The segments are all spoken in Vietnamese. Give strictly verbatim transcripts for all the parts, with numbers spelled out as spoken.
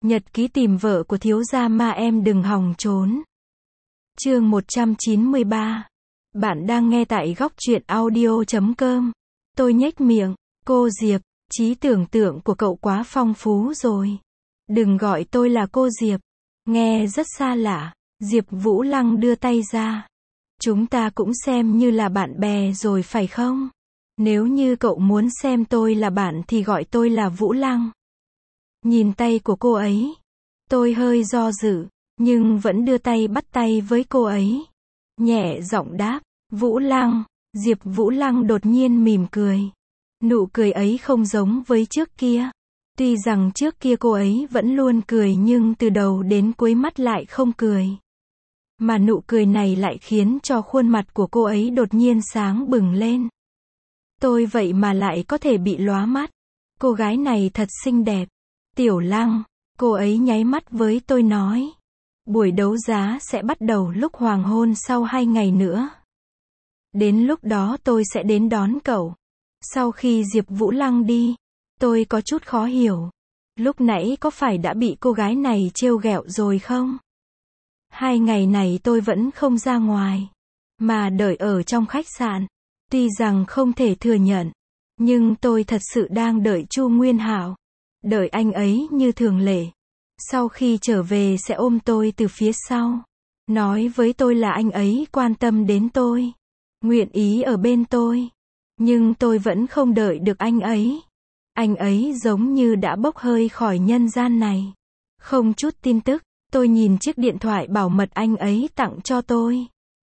Nhật ký tìm vợ của thiếu gia ma em đừng hòng trốn. Chương một trăm chín mươi ba. Bạn đang nghe tại góc truyện audio chấm com. Tôi nhếch miệng, cô Diệp, trí tưởng tượng của cậu quá phong phú rồi. Đừng gọi tôi là cô Diệp. Nghe rất xa lạ. Diệp Vũ Lăng đưa tay ra. Chúng ta cũng xem như là bạn bè rồi phải không? Nếu như cậu muốn xem tôi là bạn thì gọi tôi là Vũ Lăng. Nhìn tay của cô ấy, tôi hơi do dự, nhưng vẫn đưa tay bắt tay với cô ấy. Nhẹ giọng đáp, Vũ Lăng. Diệp Vũ Lăng đột nhiên mỉm cười. Nụ cười ấy không giống với trước kia. Tuy rằng trước kia cô ấy vẫn luôn cười nhưng từ đầu đến cuối mắt lại không cười. Mà nụ cười này lại khiến cho khuôn mặt của cô ấy đột nhiên sáng bừng lên. Tôi vậy mà lại có thể bị lóa mắt. Cô gái này thật xinh đẹp. Tiểu Lăng, cô ấy nháy mắt với tôi nói. Buổi đấu giá sẽ bắt đầu lúc hoàng hôn sau hai ngày nữa. Đến lúc đó tôi sẽ đến đón cậu. Sau khi Diệp Vũ Lăng đi, tôi có chút khó hiểu. Lúc nãy có phải đã bị cô gái này trêu ghẹo rồi không? Hai ngày này tôi vẫn không ra ngoài, mà đợi ở trong khách sạn. Tuy rằng không thể thừa nhận, nhưng tôi thật sự đang đợi Chu Nguyên Hạo. Đợi anh ấy như thường lệ. Sau khi trở về sẽ ôm tôi từ phía sau. Nói với tôi là anh ấy quan tâm đến tôi. Nguyện ý ở bên tôi. Nhưng tôi vẫn không đợi được anh ấy. Anh ấy giống như đã bốc hơi khỏi nhân gian này. Không chút tin tức, tôi nhìn chiếc điện thoại bảo mật anh ấy tặng cho tôi.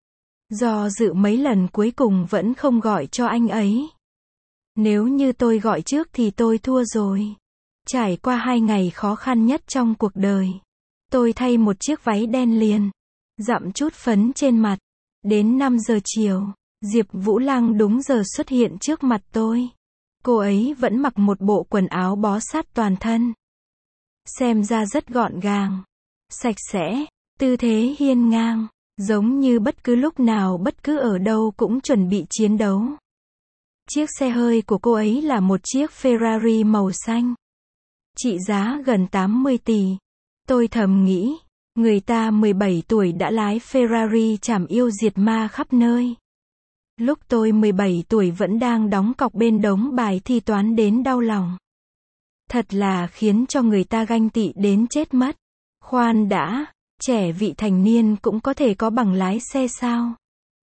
Do dự mấy lần cuối cùng vẫn không gọi cho anh ấy. Nếu như tôi gọi trước thì tôi thua rồi. Trải qua hai ngày khó khăn nhất trong cuộc đời. Tôi thay một chiếc váy đen liền. Dặm chút phấn trên mặt. Đến năm giờ chiều, Diệp Vũ Lăng đúng giờ xuất hiện trước mặt tôi. Cô ấy vẫn mặc một bộ quần áo bó sát toàn thân. Xem ra rất gọn gàng, sạch sẽ, tư thế hiên ngang, giống như bất cứ lúc nào bất cứ ở đâu cũng chuẩn bị chiến đấu. Chiếc xe hơi của cô ấy là một chiếc Ferrari màu xanh. Trị giá gần tám mươi tỷ. Tôi thầm nghĩ, người ta mười bảy tuổi đã lái Ferrari trảm yêu diệt ma khắp nơi. Lúc tôi mười bảy tuổi vẫn đang đóng cọc bên đống bài thi toán đến đau lòng. Thật là khiến cho người ta ganh tị đến chết mất. Khoan đã, trẻ vị thành niên cũng có thể có bằng lái xe sao?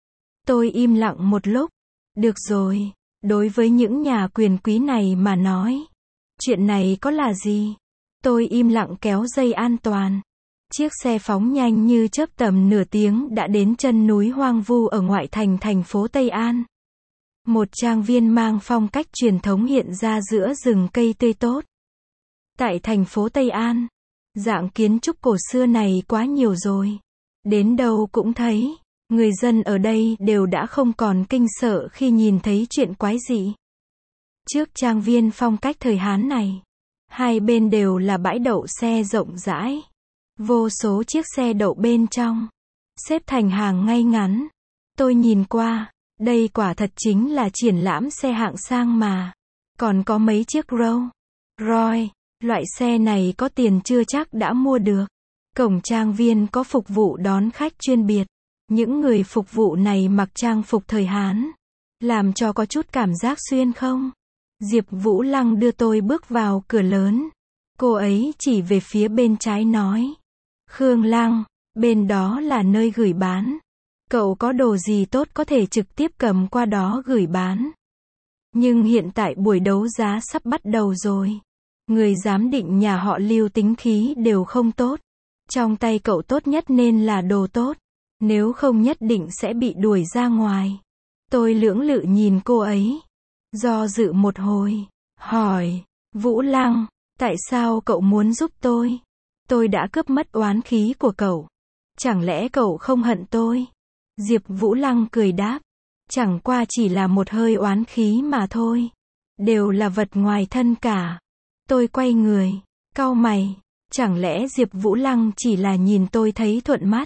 Tôi im lặng một lúc. Được rồi, đối với những nhà quyền quý này mà nói, chuyện này có là gì? Tôi im lặng kéo dây an toàn. Chiếc xe phóng nhanh như chớp, tầm nửa tiếng đã đến chân núi hoang vu ở ngoại thành thành phố Tây An. Một trang viên mang phong cách truyền thống hiện ra giữa rừng cây tươi tốt. Tại thành phố Tây An, dạng kiến trúc cổ xưa này quá nhiều rồi. Đến đâu cũng thấy, người dân ở đây đều đã không còn kinh sợ khi nhìn thấy chuyện quái dị. Trước trang viên phong cách thời Hán này, hai bên đều là bãi đậu xe rộng rãi. Vô số chiếc xe đậu bên trong, xếp thành hàng ngay ngắn. Tôi nhìn qua, đây quả thật chính là triển lãm xe hạng sang mà. Còn có mấy chiếc Rolls Royce, loại xe này có tiền chưa chắc đã mua được. Cổng trang viên có phục vụ đón khách chuyên biệt. Những người phục vụ này mặc trang phục thời Hán, làm cho có chút cảm giác xuyên không. Diệp Vũ Lăng đưa tôi bước vào cửa lớn. Cô ấy chỉ về phía bên trái nói. Khương Lăng, bên đó là nơi gửi bán. Cậu có đồ gì tốt có thể trực tiếp cầm qua đó gửi bán. Nhưng hiện tại buổi đấu giá sắp bắt đầu rồi. Người giám định nhà họ Lưu tính khí đều không tốt. Trong tay cậu tốt nhất nên là đồ tốt. Nếu không nhất định sẽ bị đuổi ra ngoài. Tôi lưỡng lự nhìn cô ấy. Do dự một hồi. Hỏi, Vũ Lăng, tại sao cậu muốn giúp tôi? Tôi đã cướp mất oán khí của cậu. Chẳng lẽ cậu không hận tôi? Diệp Vũ Lăng cười đáp. Chẳng qua chỉ là một hơi oán khí mà thôi. Đều là vật ngoài thân cả. Tôi quay người, cau mày. Chẳng lẽ Diệp Vũ Lăng chỉ là nhìn tôi thấy thuận mắt?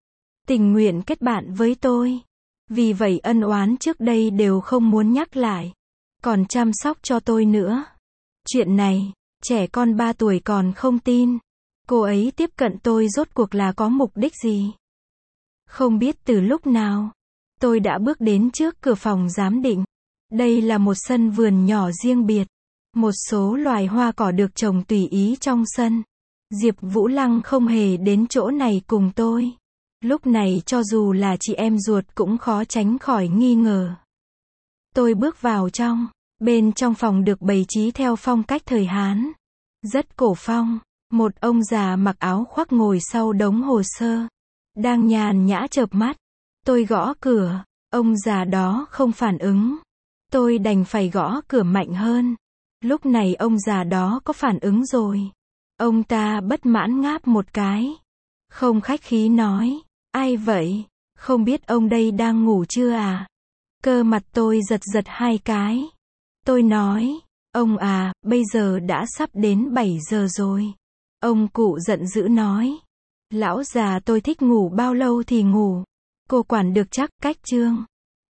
Tình nguyện kết bạn với tôi. Vì vậy ân oán trước đây đều không muốn nhắc lại. Còn chăm sóc cho tôi nữa. Chuyện này, trẻ con ba tuổi còn không tin. Cô ấy tiếp cận tôi rốt cuộc là có mục đích gì? Không biết từ lúc nào, tôi đã bước đến trước cửa phòng giám định. Đây là một sân vườn nhỏ riêng biệt. Một số loài hoa cỏ được trồng tùy ý trong sân. Diệp Vũ Lăng không hề đến chỗ này cùng tôi. Lúc này cho dù là chị em ruột cũng khó tránh khỏi nghi ngờ. Tôi bước vào trong. Bên trong phòng được bày trí theo phong cách thời Hán. Rất cổ phong. Một ông già mặc áo khoác ngồi sau đống hồ sơ. Đang nhàn nhã chợp mắt. Tôi gõ cửa. Ông già đó không phản ứng. Tôi đành phải gõ cửa mạnh hơn. Lúc này ông già đó có phản ứng rồi. Ông ta bất mãn ngáp một cái. Không khách khí nói. Ai vậy? Không biết ông đây đang ngủ chưa à? Cơ mặt tôi giật giật hai cái. Tôi nói. Ông à, bây giờ đã sắp đến bảy giờ rồi. Ông cụ giận dữ nói. Lão già tôi thích ngủ bao lâu thì ngủ. Cô quản được chắc, cách chương.